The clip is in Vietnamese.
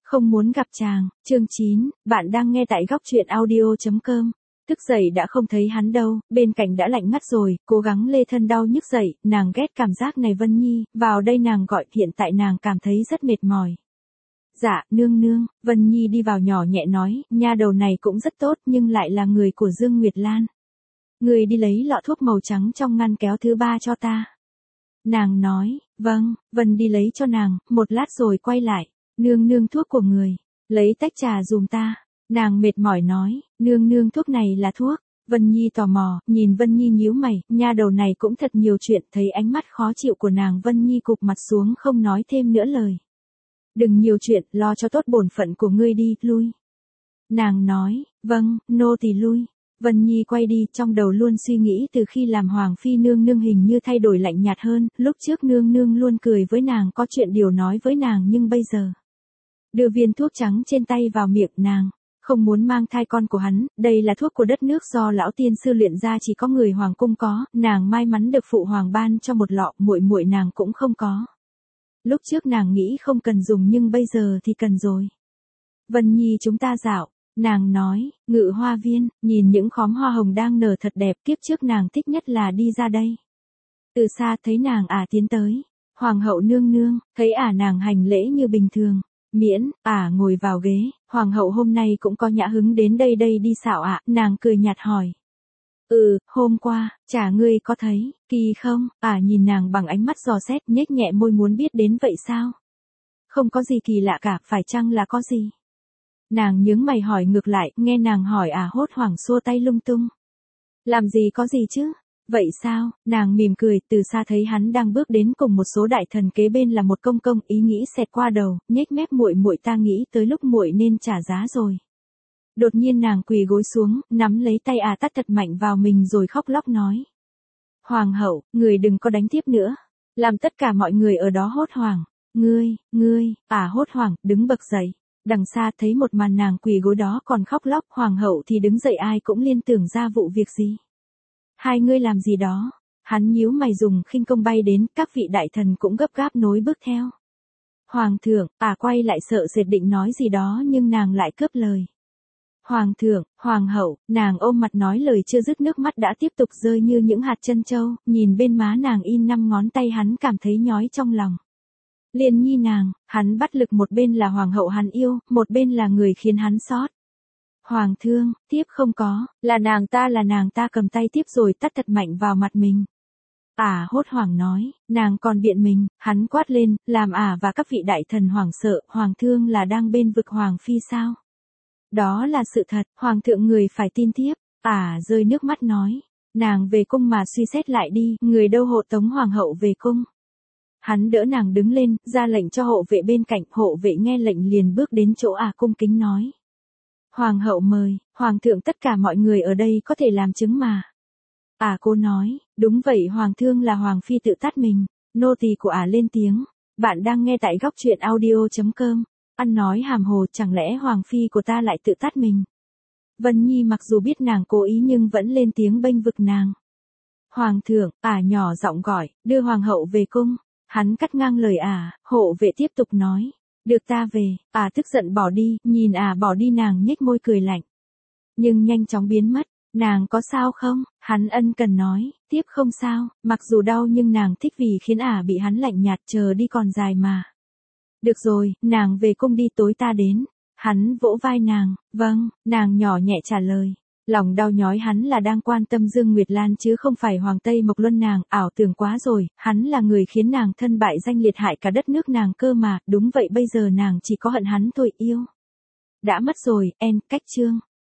Không muốn gặp chàng, chương 9, bạn đang nghe tại góc truyện audio.com. Thức dậy đã không thấy hắn đâu, bên cạnh đã lạnh ngắt rồi, cố gắng lê thân đau nhức dậy, nàng ghét cảm giác này Vân Nhi, vào đây nàng gọi, hiện tại nàng cảm thấy rất mệt mỏi. Dạ, nương nương, Vân Nhi đi vào nhỏ nhẹ nói, nha đầu này cũng rất tốt nhưng lại là người của Dương Nguyệt Lan. Người đi lấy lọ thuốc màu trắng trong ngăn kéo thứ 3 cho ta. Nàng nói, vâng, Vân đi lấy cho nàng, một lát rồi quay lại. Nương nương thuốc của người, lấy tách trà dùm ta. Nàng mệt mỏi nói, nương nương thuốc này là thuốc. Vân Nhi tò mò, nhìn Vân Nhi nhíu mày, nha đầu này cũng thật nhiều chuyện, thấy ánh mắt khó chịu của nàng Vân Nhi cụp mặt xuống không nói thêm nữa lời. Đừng nhiều chuyện, lo cho tốt bổn phận của ngươi đi, lui. Nàng nói, vâng, nô tỳ lui. Vân Nhi quay đi, trong đầu luôn suy nghĩ từ khi làm hoàng phi nương nương hình như thay đổi lạnh nhạt hơn, lúc trước nương nương luôn cười với nàng có chuyện điều nói với nàng nhưng bây giờ. Đưa viên thuốc trắng trên tay vào miệng nàng, không muốn mang thai con của hắn, đây là thuốc của đất nước do lão tiên sư luyện ra chỉ có người hoàng cung có, nàng may mắn được phụ hoàng ban cho một lọ, muội muội nàng cũng không có. Lúc trước nàng nghĩ không cần dùng nhưng bây giờ thì cần rồi. Vân Nhi chúng ta dạo. Nàng nói, ngự hoa viên, nhìn những khóm hoa hồng đang nở thật đẹp, kiếp trước nàng thích nhất là đi ra đây. Từ xa thấy nàng tiến tới, hoàng hậu nương nương, thấy nàng hành lễ như bình thường, miễn, ngồi vào ghế, hoàng hậu hôm nay cũng có nhã hứng đến đây đi xạo nàng cười nhạt hỏi. Hôm qua, chả ngươi có thấy, kỳ không, nhìn nàng bằng ánh mắt dò xét nhếch nhẹ môi muốn biết đến vậy sao? Không có gì kỳ lạ cả, phải chăng là có gì? Nàng nhướng mày hỏi ngược lại, nghe nàng hỏi hốt hoảng xua tay lung tung. Làm gì có gì chứ? Vậy sao? Nàng mỉm cười, từ xa thấy hắn đang bước đến cùng một số đại thần kế bên là một công công, ý nghĩ xẹt qua đầu, nhếch mép muội muội ta nghĩ tới lúc muội nên trả giá rồi. Đột nhiên nàng quỳ gối xuống, nắm lấy tay tát thật mạnh vào mình rồi khóc lóc nói. Hoàng hậu, người đừng có đánh tiếp nữa. Làm tất cả mọi người ở đó hốt hoảng. Ngươi, hốt hoảng, đứng bật dậy. Đằng xa thấy một màn nàng quỳ gối đó còn khóc lóc, hoàng hậu thì đứng dậy ai cũng liên tưởng ra vụ việc gì. Hai ngươi làm gì đó? Hắn nhíu mày dùng khinh công bay đến, các vị đại thần cũng gấp gáp nối bước theo. Hoàng thượng, quay lại sợ sệt định nói gì đó nhưng nàng lại cướp lời. Hoàng thượng, hoàng hậu, nàng ôm mặt nói lời chưa dứt nước mắt đã tiếp tục rơi như những hạt trân châu, nhìn bên má nàng in 5 ngón tay hắn cảm thấy nhói trong lòng. Liên Nhi nàng, hắn bắt lực một bên là hoàng hậu hắn yêu, một bên là người khiến hắn xót. Hoàng thương, tiếp không có, là nàng ta cầm tay tiếp rồi tát thật mạnh vào mặt mình. Hốt hoảng nói, nàng còn biện mình, hắn quát lên, làm và các vị đại thần hoảng sợ, hoàng thương là đang bên vực hoàng phi sao? Đó là sự thật, hoàng thượng người phải tin tiếp, rơi nước mắt nói, nàng về cung mà suy xét lại đi, người đâu hộ tống hoàng hậu về cung. Hắn đỡ nàng đứng lên, ra lệnh cho hộ vệ bên cạnh, hộ vệ nghe lệnh liền bước đến chỗ cung kính nói. Hoàng hậu mời, hoàng thượng tất cả mọi người ở đây có thể làm chứng mà. Cô nói, đúng vậy hoàng thương là hoàng phi tự tát mình, nô tỳ của lên tiếng, bạn đang nghe tại góc truyện audio.com, ăn nói hàm hồ chẳng lẽ hoàng phi của ta lại tự tát mình. Vân Nhi mặc dù biết nàng cố ý nhưng vẫn lên tiếng bênh vực nàng. Hoàng thượng, nhỏ giọng gọi, đưa hoàng hậu về cung. Hắn cắt ngang lời hộ vệ tiếp tục nói. Được ta về, tức giận bỏ đi, nhìn bỏ đi nàng nhếch môi cười lạnh. Nhưng nhanh chóng biến mất, nàng có sao không? Hắn ân cần nói, tiếp không sao, mặc dù đau nhưng nàng thích vì khiến bị hắn lạnh nhạt chờ đi còn dài mà. Được rồi, nàng về cung đi tối ta đến. Hắn vỗ vai nàng, vâng, nàng nhỏ nhẹ trả lời. Lòng đau nhói hắn là đang quan tâm Dương Nguyệt Lan chứ không phải Hoàng Tây Mộc Luân nàng, ảo tưởng quá rồi, hắn là người khiến nàng thân bại danh liệt hại cả đất nước nàng cơ mà, đúng vậy bây giờ nàng chỉ có hận hắn thôi yêu. Đã mất rồi, cách chương.